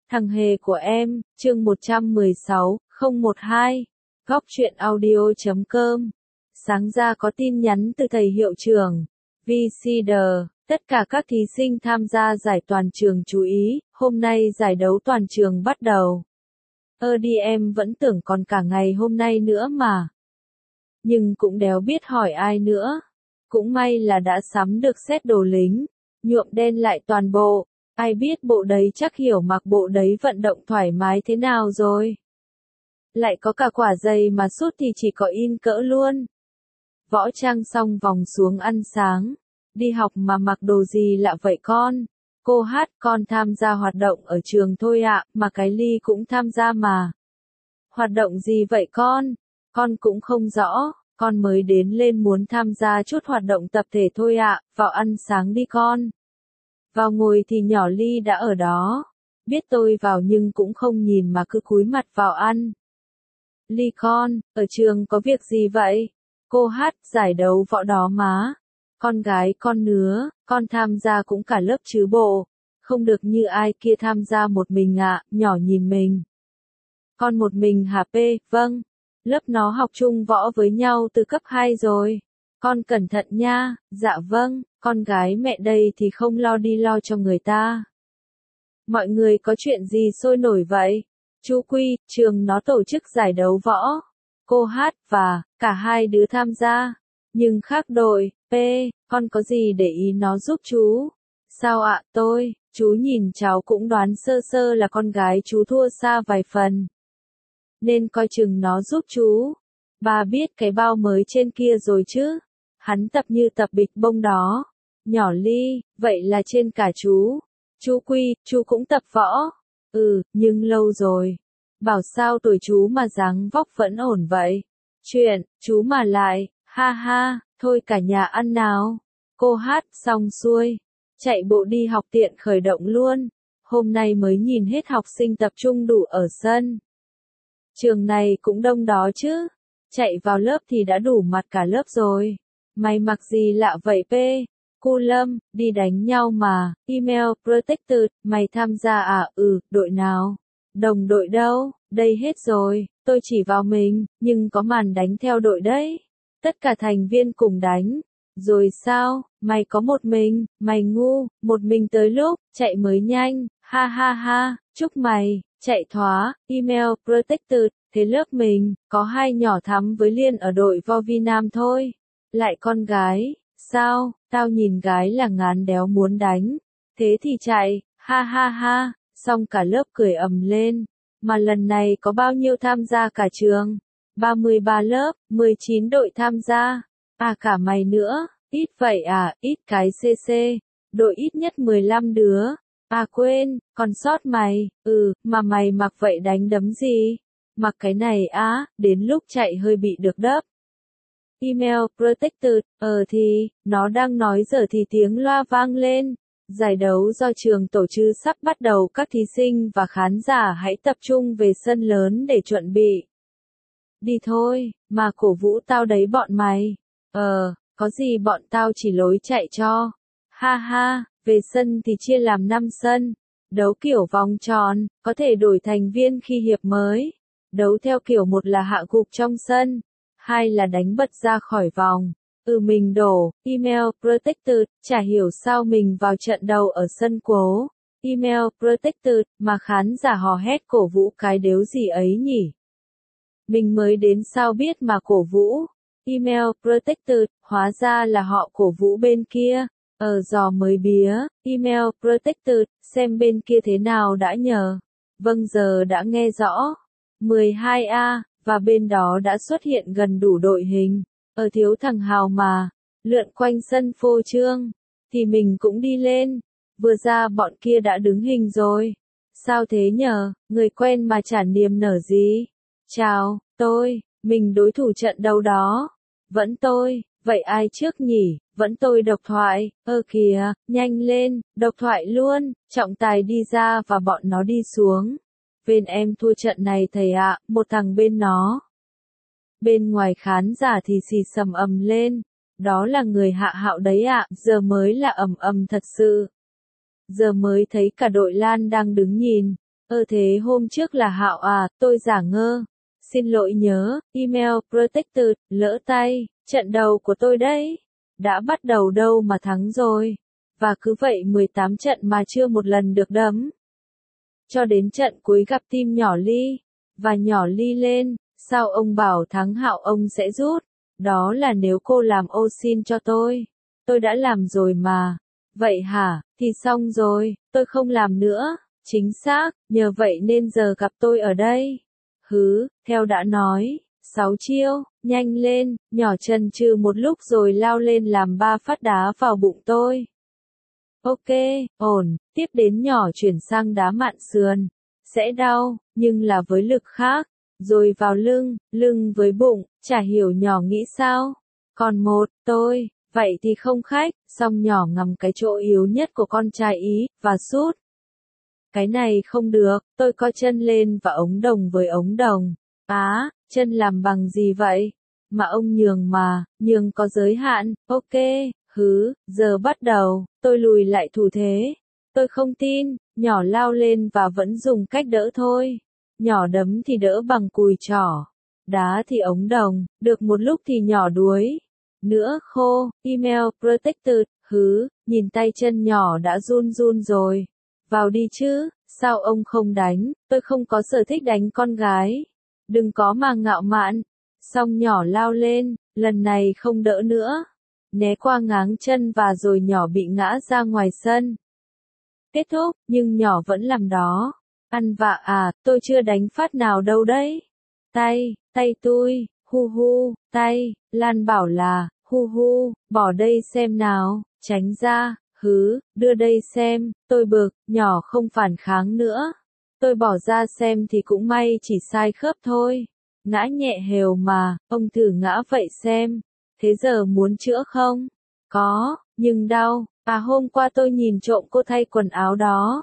Thằng hề của em, chương 116, 012, góc truyện audio.com. Sáng ra có tin nhắn từ thầy hiệu trưởng. VCD, tất cả các thí sinh tham gia giải toàn trường chú ý, hôm nay giải đấu toàn trường bắt đầu. Đi em vẫn tưởng còn cả ngày hôm nay nữa mà. Nhưng cũng đéo biết hỏi ai nữa. Cũng may là đã sắm được set đồ lính, nhuộm đen lại toàn bộ. Ai biết bộ đấy chắc hiểu mặc bộ đấy vận động thoải mái thế nào rồi. Lại có cả quả giày mà sút thì chỉ có in cỡ luôn. Võ trang xong vòng xuống ăn sáng. Đi học mà mặc đồ gì lạ vậy con? Cô hát, con tham gia hoạt động ở trường thôi ạ, mà cái Ly cũng tham gia mà. Hoạt động gì vậy con? Con cũng không rõ, con mới đến lên muốn tham gia chút hoạt động tập thể thôi ạ, vào ăn sáng đi con. Vào ngồi thì nhỏ Ly đã ở đó. Biết tôi vào nhưng cũng không nhìn mà cứ cúi mặt vào ăn. Ly con, ở trường có việc gì vậy? Cô hát, giải đấu võ đó má. Con gái con nữa, con tham gia cũng cả lớp chứ bộ. Không được như ai kia tham gia một mình ạ, nhỏ nhìn mình. Con một mình hả P, vâng. Lớp nó học chung võ với nhau từ cấp 2 rồi. Con cẩn thận nha, dạ vâng, con gái mẹ đây thì không lo đi lo cho người ta. Mọi người có chuyện gì sôi nổi vậy? Chú Quy, trường nó tổ chức giải đấu võ. Cô hát và cả hai đứa tham gia. Nhưng khác đội, P, con có gì để ý nó giúp chú? Sao ạ, chú nhìn cháu cũng đoán sơ sơ là con gái chú thua xa vài phần. Nên coi chừng nó giúp chú. Bà biết cái bao mới trên kia rồi chứ? Hắn tập như tập bịch bông đó. Nhỏ Ly, vậy là trên cả chú. Chú Quy, chú cũng tập võ. Nhưng lâu rồi. Bảo sao tuổi chú mà dáng vóc vẫn ổn vậy? Chuyện, chú mà lại, ha ha, thôi cả nhà ăn nào. Cô hát xong xuôi. Chạy bộ đi học tiện khởi động luôn. Hôm nay mới nhìn hết học sinh tập trung đủ ở sân. Trường này cũng đông đó chứ. Chạy vào lớp thì đã đủ mặt cả lớp rồi. Mày mặc gì lạ vậy P? Cô Lâm, đi đánh nhau mà. Email Protected, mày tham gia à? Đội nào? Đồng đội đâu? Đây hết rồi, tôi chỉ vào mình, nhưng có màn đánh theo đội đấy. Tất cả thành viên cùng đánh. Rồi sao? Mày có một mình, mày ngu, một mình tới lúc, chạy mới nhanh, ha ha ha, chúc mày, chạy thoá, email Protected, thế lớp mình, có hai nhỏ thắm với Liên ở đội vo vi nam thôi. Lại con gái, sao, tao nhìn gái là ngán đéo muốn đánh. Thế thì chạy, ha ha ha, xong cả lớp cười ầm lên. Mà lần này có bao nhiêu tham gia cả trường? 33 lớp, 19 đội tham gia. À cả mày nữa, ít vậy à, ít cái CC. Đội ít nhất 15 đứa. À quên, còn sót mày, mà mày mặc vậy đánh đấm gì? Mặc cái này á, đến lúc chạy hơi bị được đớp. Email Protected, thì, nó đang nói giờ thì tiếng loa vang lên. Giải đấu do trường tổ chức sắp bắt đầu, các thí sinh và khán giả hãy tập trung về sân lớn để chuẩn bị. Đi thôi, mà cổ vũ tao đấy bọn mày. Có gì bọn tao chỉ lối chạy cho. Ha ha, về sân thì chia làm 5 sân. Đấu kiểu vòng tròn, có thể đổi thành viên khi hiệp mới. Đấu theo kiểu một là hạ gục trong sân, hai là đánh bật ra khỏi vòng. Mình đổ, email Protected, chả hiểu sao mình vào trận đầu ở sân Cố. Email Protected, mà khán giả hò hét cổ vũ cái đếu gì ấy nhỉ? Mình mới đến sao biết mà cổ vũ. Email Protected, hóa ra là họ cổ vũ bên kia. Giò mới bía, email Protected, xem bên kia thế nào đã nhờ. Vâng giờ đã nghe rõ. 12A, và bên đó đã xuất hiện gần đủ đội hình. Thiếu thằng Hào mà, lượn quanh sân phô trương, thì mình cũng đi lên. Vừa ra bọn kia đã đứng hình rồi. Sao thế nhờ, người quen mà chả niềm nở gì. Chào, mình đối thủ trận đấu đó. Vẫn tôi, vậy ai trước nhỉ, vẫn tôi độc thoại. Kìa, nhanh lên, độc thoại luôn, trọng tài đi ra và bọn nó đi xuống. Bên em thua trận này thầy ạ, một thằng bên nó. Bên ngoài khán giả thì xì xầm ầm lên. Đó là người Hạ Hạo đấy ạ, giờ mới là ầm ầm thật sự. Giờ mới thấy cả đội Lan đang đứng nhìn. Thế hôm trước là Hạo à, tôi giả ngơ. Xin lỗi nhớ, email protected, lỡ tay, trận đầu của tôi đấy. Đã bắt đầu đâu mà thắng rồi. Và cứ vậy 18 trận mà chưa một lần được đấm. Cho đến trận cuối gặp team nhỏ Ly. Và nhỏ Ly lên, sao ông bảo thắng Hạo ông sẽ rút. Đó là nếu cô làm ô xin cho tôi. Tôi đã làm rồi mà. Vậy hả, thì xong rồi, tôi không làm nữa. Chính xác, nhờ vậy nên giờ gặp tôi ở đây. Theo đã nói, 6 chiêu, nhanh lên, nhỏ chần chừ một lúc rồi lao lên làm 3 phát đá vào bụng tôi. Ok, ổn, tiếp đến nhỏ chuyển sang đá mạn sườn. Sẽ đau, nhưng là với lực khác. Rồi vào lưng, lưng với bụng, chả hiểu nhỏ nghĩ sao. Còn một, tôi, vậy thì không khách, xong nhỏ ngắm cái chỗ yếu nhất của con trai ý, và sút. Cái này không được, tôi co chân lên và ống đồng với ống đồng. Chân làm bằng gì vậy? Mà ông nhường mà, nhường có giới hạn, ok, giờ bắt đầu, tôi lùi lại thủ thế. Tôi không tin, nhỏ lao lên và vẫn dùng cách đỡ thôi. Nhỏ đấm thì đỡ bằng cùi trỏ. Đá thì ống đồng, được một lúc thì nhỏ đuối. Nữa khô, email protected, nhìn tay chân nhỏ đã run run rồi. Vào đi chứ, sao ông không đánh, tôi không có sở thích đánh con gái. Đừng có mà ngạo mạn. Xong nhỏ lao lên, lần này không đỡ nữa. Né qua ngáng chân và rồi nhỏ bị ngã ra ngoài sân. Kết thúc, nhưng nhỏ vẫn làm đó. Ăn vạ à, tôi chưa đánh phát nào đâu đấy. Tay tôi, tay, Lan bảo là, bỏ đây xem nào, tránh ra, đưa đây xem, tôi bực, nhỏ không phản kháng nữa. Tôi bỏ ra xem thì cũng may chỉ sai khớp thôi. Ngã nhẹ hều mà, ông thử ngã vậy xem. Thế giờ muốn chữa không? Có, nhưng đau. Hôm qua tôi nhìn trộm cô thay quần áo đó.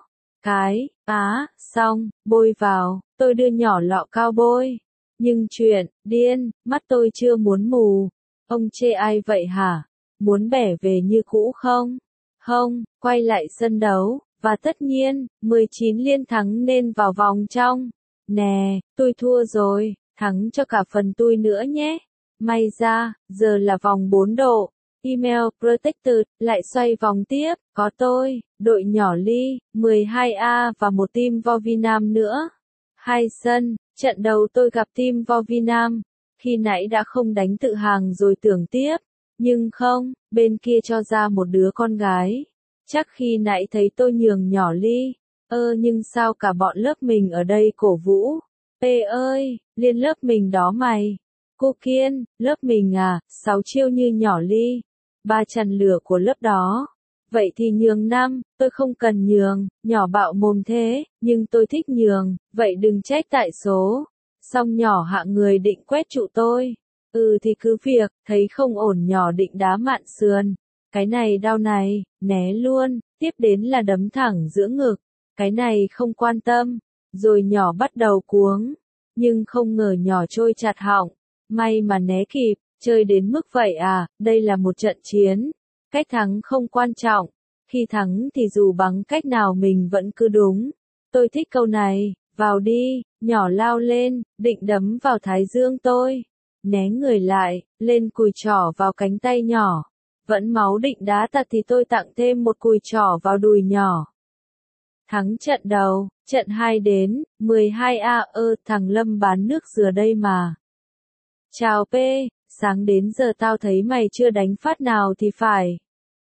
Xong, bôi vào, tôi đưa nhỏ lọ cao bôi. Nhưng chuyện, điên, mắt tôi chưa muốn mù. Ông chê ai vậy hả? Muốn bẻ về như cũ không? Không, quay lại sân đấu, và tất nhiên, 19 liên thắng nên vào vòng trong. Nè, tôi thua rồi, thắng cho cả phần tôi nữa nhé. May ra, giờ là vòng 4 độ. Email protected, lại xoay vòng tiếp, có tôi, đội nhỏ Ly, 12A và một team Vovinam nữa. 2 sân, trận đầu tôi gặp team Vovinam, khi nãy đã không đánh tự hàng rồi tưởng tiếp, nhưng không, bên kia cho ra một đứa con gái. Chắc khi nãy thấy tôi nhường nhỏ Ly, nhưng sao cả bọn lớp mình ở đây cổ vũ. Ơi, liên lớp mình đó mày. Cô Kiên, lớp mình à, 6 chiêu như nhỏ Ly. 3 chằn lửa của lớp đó. Vậy thì nhường 5, tôi không cần nhường, nhỏ bạo mồm thế, nhưng tôi thích nhường, vậy đừng trách tại số. Xong nhỏ hạ người định quét trụ tôi. Thì cứ việc, thấy không ổn nhỏ định đá mạn sườn. Cái này đau này, né luôn, tiếp đến là đấm thẳng giữa ngực. Cái này không quan tâm. Rồi nhỏ bắt đầu cuống. Nhưng không ngờ nhỏ trôi chặt họng. May mà né kịp, chơi đến mức vậy à, đây là một trận chiến. Cách thắng không quan trọng. Khi thắng thì dù bằng cách nào mình vẫn cứ đúng. Tôi thích câu này, vào đi, nhỏ lao lên, định đấm vào thái dương tôi. Né người lại, lên cùi trỏ vào cánh tay nhỏ. Vẫn máu định đá tạt thì tôi tặng thêm một cùi trỏ vào đùi nhỏ. Thắng trận đầu, trận 2 đến, 12A thằng Lâm bán nước dừa đây mà. Chào P, sáng đến giờ tao thấy mày chưa đánh phát nào thì phải.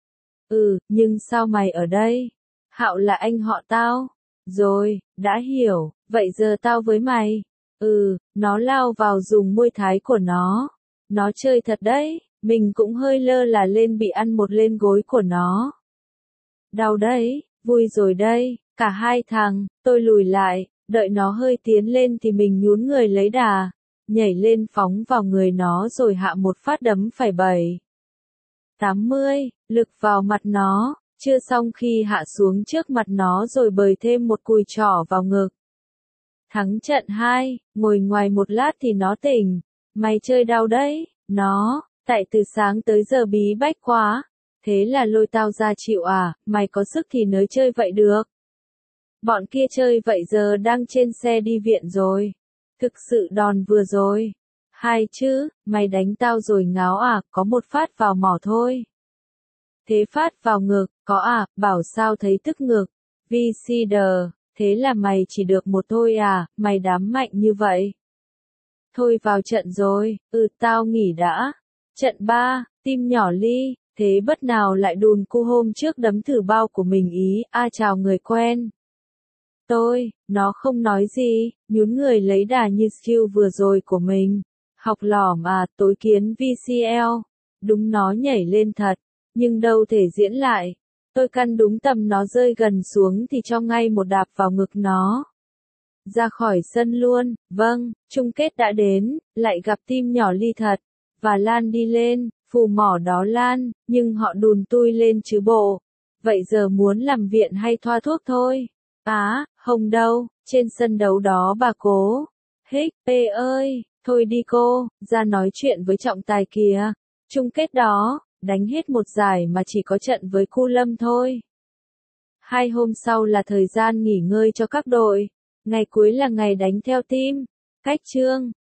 Nhưng sao mày ở đây? Hạo là anh họ tao. Rồi, đã hiểu, vậy giờ tao với mày. Nó lao vào dùng môi thái của nó. Nó chơi thật đấy, mình cũng hơi lơ là lên bị ăn một lên gối của nó. Đau đấy, vui rồi đây, cả hai thằng, tôi lùi lại, đợi nó hơi tiến lên thì mình nhún người lấy đà. Nhảy lên phóng vào người nó rồi hạ một phát đấm phải 80, lực vào mặt nó, chưa xong khi hạ xuống trước mặt nó rồi bời thêm một cùi trỏ vào ngực. Thắng trận 2, ngồi ngoài một lát thì nó tỉnh, mày chơi đau đấy, nó, tại từ sáng tới giờ bí bách quá, thế là lôi tao ra chịu à, mày có sức thì nới chơi vậy được. Bọn kia chơi vậy giờ đang trên xe đi viện rồi. Thực sự đòn vừa rồi. Hai chứ, mày đánh tao rồi ngáo à, có một phát vào mỏ thôi. Thế phát vào ngực, có à, bảo sao thấy tức ngực. VCD, thế là mày chỉ được một thôi à, mày đám mạnh như vậy. Thôi vào trận rồi, tao nghỉ đã. Trận 3, tim nhỏ Ly, thế bất nào lại đùn cu hôm trước đấm thử bao của mình ý, chào người quen. Nó không nói gì, nhún người lấy đà như skill vừa rồi của mình. Học lỏm à, tối kiến VCL. Đúng nó nhảy lên thật, nhưng đâu thể diễn lại. Tôi căn đúng tầm nó rơi gần xuống thì cho ngay một đạp vào ngực nó. Ra khỏi sân luôn, vâng, chung kết đã đến, lại gặp tim nhỏ Ly thật. Và Lan đi lên, phù mỏ đó Lan, nhưng họ đùn tui lên chứ bộ. Vậy giờ muốn làm viện hay thoa thuốc thôi? Không đâu, trên sân đấu đó bà cố. Hích, P ơi, thôi đi cô, ra nói chuyện với trọng tài kìa. Chung kết đó, đánh hết một giải mà chỉ có trận với Cu Lâm thôi. 2 hôm sau là thời gian nghỉ ngơi cho các đội. Ngày cuối là ngày đánh theo team. Cách chương